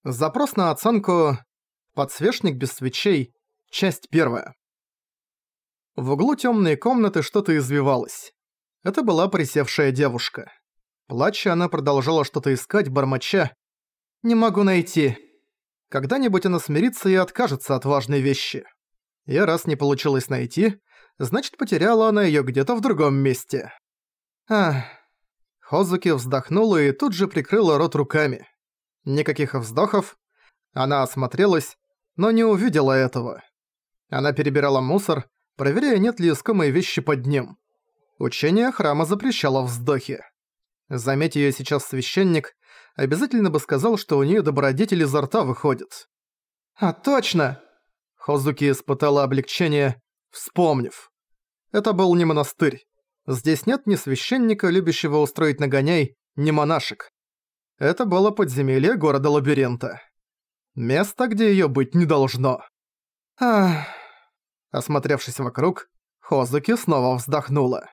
Запрос на оценку «Подсвечник без свечей», часть 1. В углу темной комнаты что-то извивалось. Это была присевшая девушка. Плача, она продолжала что-то искать, бормоча: «Не могу найти». Когда-нибудь она смирится и откажется от важной вещи. И раз не получилось найти, значит, потеряла она её где-то в другом месте. Ах. Хозуки вздохнула и тут же прикрыла рот руками. Никаких вздохов. Она осмотрелась, но не увидела этого. Она перебирала мусор, проверяя, нет ли искомой вещи под ним. Учение храма запрещало вздохи. Заметь её сейчас священник, обязательно бы сказал, что у неё добродетель изо рта выходит. «А точно!» Хозуки испытала облегчение, вспомнив. Это был не монастырь. Здесь нет ни священника, любящего устроить нагоняй, ни монашек. Это было подземелье города-лабиринта. Место, где её быть не должно. Ах. Осмотревшись вокруг, Хозуки снова вздохнула.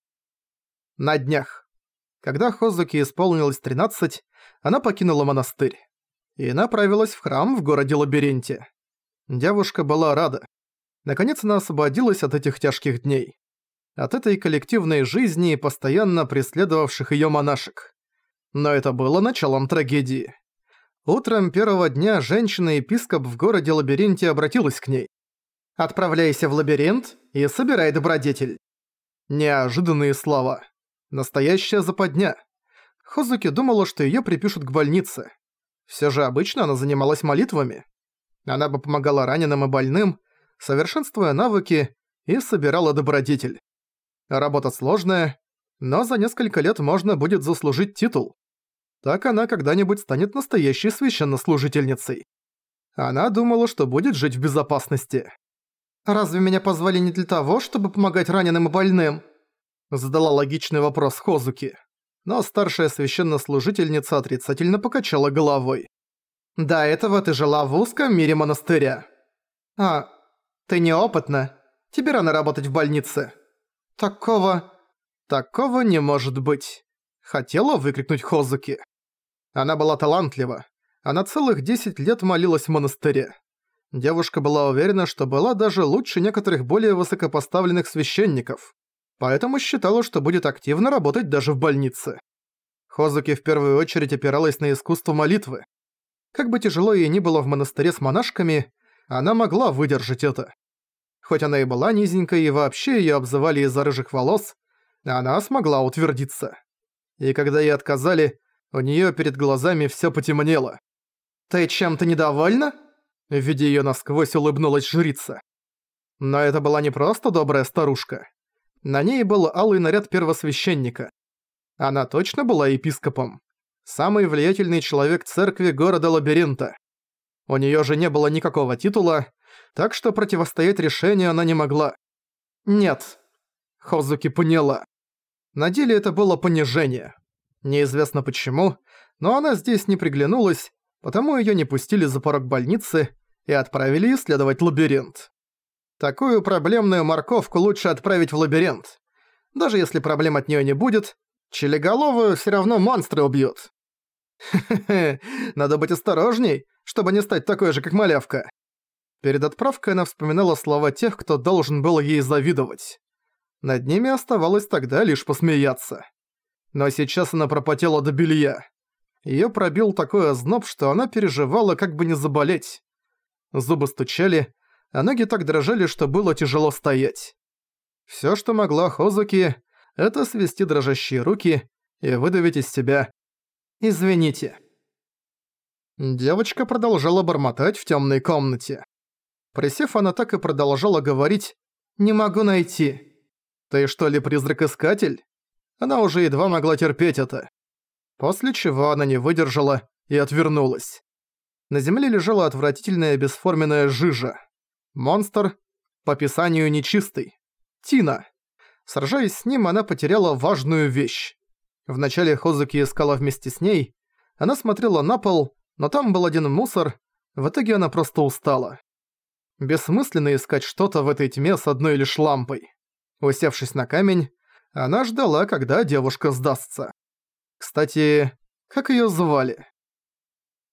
На днях. Когда Хозуки исполнилось 13, она покинула монастырь и направилась в храм в городе-лабиринте. Девушка была рада. Наконец она освободилась от этих тяжких дней. От этой коллективной жизни, постоянно преследовавших её монашек. Но это было началом трагедии. Утром первого дня женщина-епископ в городе-лабиринте обратилась к ней. «Отправляйся в лабиринт и собирай добродетель». Неожиданные слова. Настоящая западня. Хозуки думала, что её припишут к больнице. Всё же обычно она занималась молитвами. Она бы помогала раненым и больным, совершенствуя навыки, и собирала добродетель. Работа сложная, но за несколько лет можно будет заслужить титул. Так она когда-нибудь станет настоящей священнослужительницей. Она думала, что будет жить в безопасности. «Разве меня позвали не для того, чтобы помогать раненым и больным?» Задала логичный вопрос Хозуки. Но старшая священнослужительница отрицательно покачала головой. «До этого ты жила в узком мире монастыря». «А, ты неопытна. Тебе рано работать в больнице». Такого не может быть», — хотела выкрикнуть Хозуки. Она была талантлива. Она целых 10 лет молилась в монастыре. Девушка была уверена, что была даже лучше некоторых более высокопоставленных священников. Поэтому считала, что будет активно работать даже в больнице. Хозуки в первую очередь опиралась на искусство молитвы. Как бы тяжело ей ни было в монастыре с монашками, она могла выдержать это. Хоть она и была низенькой и вообще её обзывали из-за рыжих волос, она смогла утвердиться. И когда ей отказали, у неё перед глазами всё потемнело. «Ты чем-то недовольна?» Видя её насквозь, улыбнулась жрица. Но это была не просто добрая старушка. На ней был алый наряд первосвященника. Она точно была епископом. Самый влиятельный человек церкви города-лабиринта. У неё же не было никакого титула, так что противостоять решению она не могла. «Нет», — Хозуки поняла. На деле это было понижение. Неизвестно почему, но она здесь не приглянулась, потому её не пустили за порог больницы и отправили исследовать лабиринт. Такую проблемную морковку лучше отправить в лабиринт. Даже если проблем от неё не будет, челеголовую всё равно монстры убьют. Хе-хе, надо быть осторожней, чтобы не стать такой же, как малявка. Перед отправкой она вспоминала слова тех, кто должен был ей завидовать. Над ними оставалось тогда лишь посмеяться. Но сейчас она пропотела до белья. Её пробил такой озноб, что она переживала, как бы не заболеть. Зубы стучали, а ноги так дрожали, что было тяжело стоять. Всё, что могла Хозуки, это свести дрожащие руки и выдавить из себя: «Извините». Девочка продолжала бормотать в тёмной комнате. Присев, она так и продолжала говорить: «Не могу найти». «Ты что ли призрак-искатель?» Она уже едва могла терпеть это. После чего она не выдержала и отвернулась. На земле лежала отвратительная бесформенная жижа. Монстр, по описанию нечистый. Тина. Сражаясь с ним, она потеряла важную вещь. Вначале Хозуки искала вместе с ней. Она смотрела на пол, но там был один мусор. В итоге она просто устала. Бессмысленно искать что-то в этой тьме с одной лишь лампой. Усевшись на камень, она ждала, когда девушка сдастся. Кстати, как её звали?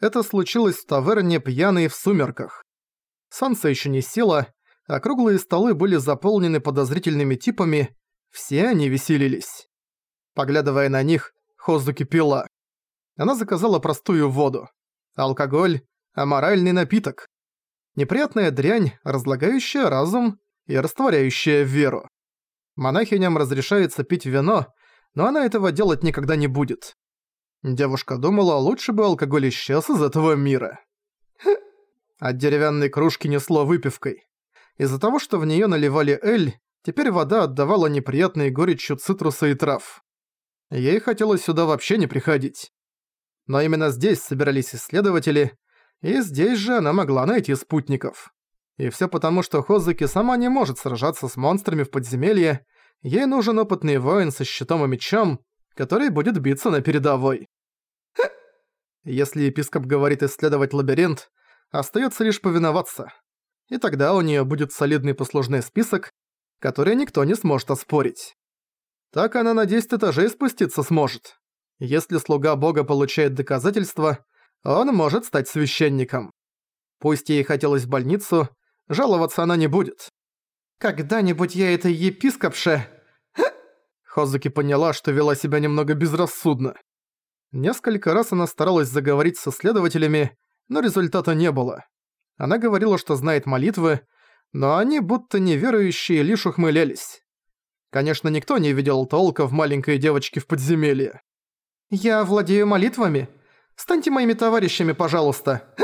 Это случилось в таверне «Пьяный в сумерках». Солнце еще не село, а круглые столы были заполнены подозрительными типами, все они веселились. Поглядывая на них, Хозуки пила. Она заказала простую воду. Алкоголь – аморальный напиток. Неприятная дрянь, разлагающая разум и растворяющая веру. Монахиням разрешается пить вино, но она этого делать никогда не будет. Девушка думала, лучше бы алкоголь исчез из этого мира. От деревянной кружки несло выпивкой. Из-за того, что в неё наливали эль, теперь вода отдавала неприятной горечью цитруса и трав. Ей хотелось сюда вообще не приходить. Но именно здесь собирались исследователи, и здесь же она могла найти спутников. И всё потому, что Хозуки сама не может сражаться с монстрами в подземелье, ей нужен опытный воин со щитом и мечом, который будет биться на передовой. Если епископ говорит исследовать лабиринт, остаётся лишь повиноваться. И тогда у неё будет солидный послужной список, который никто не сможет оспорить. Так она на 10 этажей спуститься сможет. Если слуга бога получает доказательства, он может стать священником. Пусть ей хотелось в больницу, жаловаться она не будет. «Когда-нибудь я этой епископше...» Хозуки поняла, что вела себя немного безрассудно. Несколько раз она старалась заговорить со следователями, но результата не было. Она говорила, что знает молитвы, но они, будто неверующие, лишь ухмылялись. Конечно, никто не видел толка в маленькой девочке в подземелье. «Я владею молитвами. Станьте моими товарищами, пожалуйста».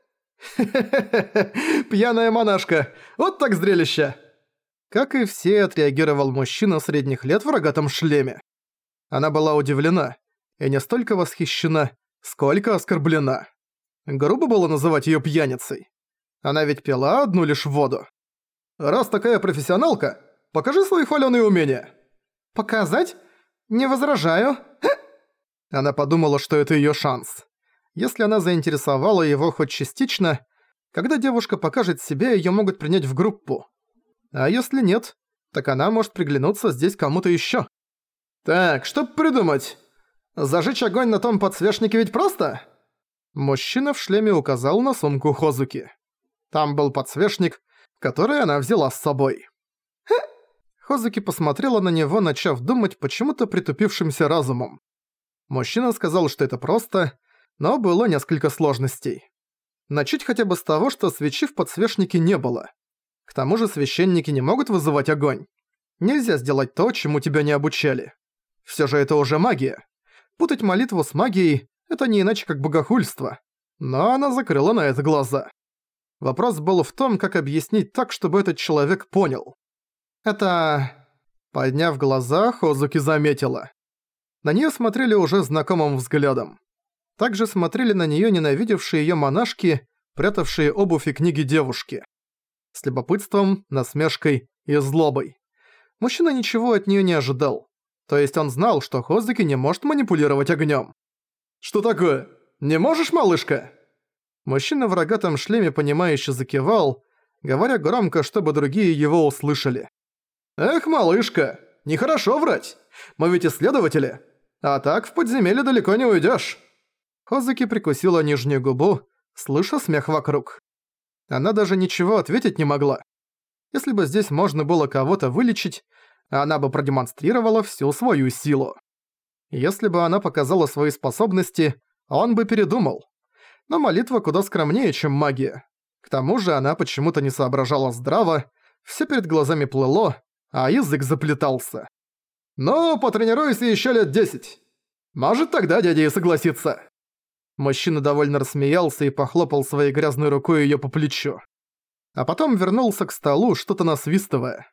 «Пьяная монашка! Вот так зрелище!» Как и все, отреагировал мужчина средних лет в рогатом шлеме. Она была удивлена и не столько восхищена, сколько оскорблена. Грубо было называть её пьяницей. Она ведь пила одну лишь воду. «Раз такая профессионалка, покажи свои хвалёные умения». «Показать? Не возражаю». Она подумала, что это её шанс. Если она заинтересовала его хоть частично, когда девушка покажет себя, её могут принять в группу. А если нет, так она может приглянуться здесь кому-то ещё. «Так, что придумать? Зажечь огонь на том подсвечнике ведь просто?» Мужчина в шлеме указал на сумку Хозуки. Там был подсвечник, который она взяла с собой. Хозуки посмотрела на него, начав думать почему-то притупившимся разумом. Мужчина сказал, что это просто, но было несколько сложностей. Начать хотя бы с того, что свечи в подсвечнике не было. К тому же священники не могут вызывать огонь. Нельзя сделать то, чему тебя не обучали. Всё же это уже магия. Путать молитву с магией – это не иначе как богохульство. Но она закрыла на это глаза. Вопрос был в том, как объяснить так, чтобы этот человек понял. Это... Подняв глаза, Хозуки заметила. На неё смотрели уже знакомым взглядом. Также смотрели на неё ненавидевшие её монашки, прятавшие обувь и книги девушки. С любопытством, насмешкой и злобой. Мужчина ничего от неё не ожидал. То есть он знал, что Хозуки не может манипулировать огнём. «Что такое? Не можешь, малышка?» Мужчина в рогатом шлеме понимающе закивал, говоря громко, чтобы другие его услышали. «Эх, малышка, нехорошо врать. Мы ведь исследователи. А так в подземелье далеко не уйдёшь». Хозуки прикусила нижнюю губу, слыша смех вокруг. Она даже ничего ответить не могла. Если бы здесь можно было кого-то вылечить, она бы продемонстрировала всю свою силу. Если бы она показала свои способности, он бы передумал. Но молитва куда скромнее, чем магия. К тому же она почему-то не соображала здраво, всё перед глазами плыло, а язык заплетался. «Ну, потренируйся ещё лет 10. Может, тогда дядя и согласится». Мужчина довольно рассмеялся и похлопал своей грязной рукой её по плечу. А потом вернулся к столу, что-то насвистывая.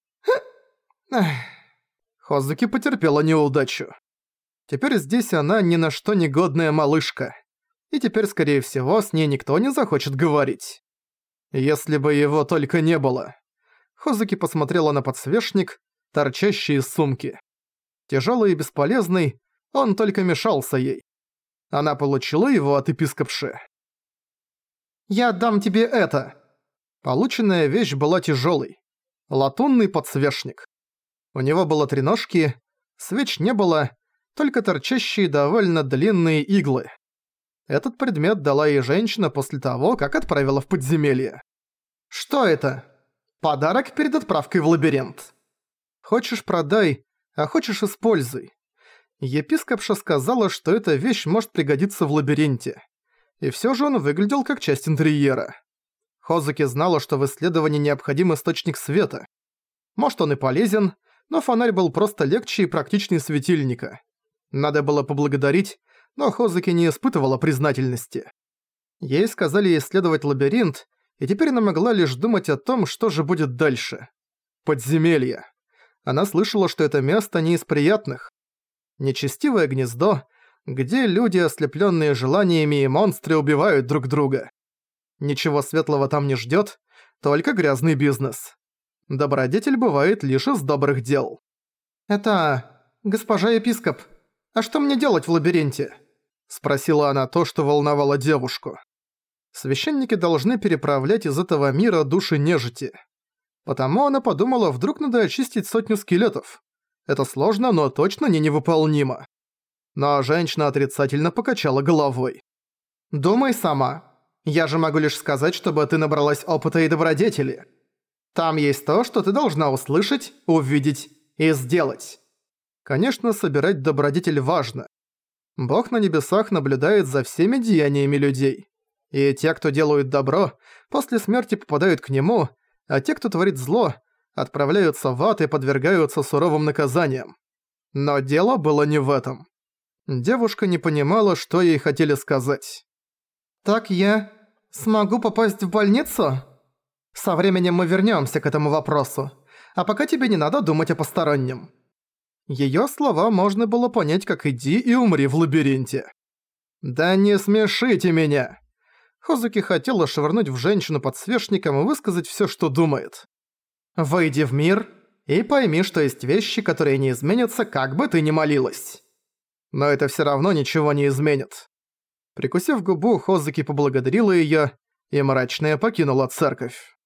Хозуки потерпела неудачу. Теперь здесь она ни на что не годная малышка. И теперь, скорее всего, с ней никто не захочет говорить. Если бы его только не было. Хозуки посмотрела на подсвечник, торчащий из сумки. Тяжёлый и бесполезный, он только мешался ей. Она получила его от епископши. «Я дам тебе это!» Полученная вещь была тяжёлой. Латунный подсвечник. У него было 3 ножки, свеч не было, только торчащие довольно длинные иглы. Этот предмет дала ей женщина после того, как отправила в подземелье. «Что это? Подарок перед отправкой в лабиринт. Хочешь — продай, а хочешь — используй». Епископша сказала, что эта вещь может пригодиться в лабиринте. И всё же он выглядел как часть интерьера. Хозуки знала, что в исследовании необходим источник света. Может, он и полезен, но фонарь был просто легче и практичнее светильника. Надо было поблагодарить, но Хозуки не испытывала признательности. Ей сказали исследовать лабиринт, и теперь она могла лишь думать о том, что же будет дальше. Подземелье. Она слышала, что это место не из приятных. Нечестивое гнездо, где люди, ослеплённые желаниями, и монстры убивают друг друга. Ничего светлого там не ждёт, только грязный бизнес. Добродетель бывает лишь из добрых дел. «Это... госпожа епископ, а что мне делать в лабиринте?» — спросила она то, что волновало девушку. Священники должны переправлять из этого мира души нежити. Потому она подумала, вдруг надо очистить 100 скелетов. Это сложно, но точно не невыполнимо. Но женщина отрицательно покачала головой. «Думай сама. Я же могу лишь сказать, чтобы ты набралась опыта и добродетели. Там есть то, что ты должна услышать, увидеть и сделать». Конечно, собирать добродетель важно. Бог на небесах наблюдает за всеми деяниями людей. И те, кто делают добро, после смерти попадают к нему, а те, кто творит зло, отправляются в ад и подвергаются суровым наказаниям. Но дело было не в этом. Девушка не понимала, что ей хотели сказать. «Так я смогу попасть в больницу? Со временем мы вернёмся к этому вопросу, а пока тебе не надо думать о постороннем». Её слова можно было понять как «иди и умри в лабиринте». «Да не смешите меня!» Хозуки хотела швырнуть в женщину подсвечником и высказать всё, что думает. «Выйди в мир и пойми, что есть вещи, которые не изменятся, как бы ты ни молилась». Но это всё равно ничего не изменит. Прикусив губу, Хозуки поблагодарила её, и мрачная покинула церковь.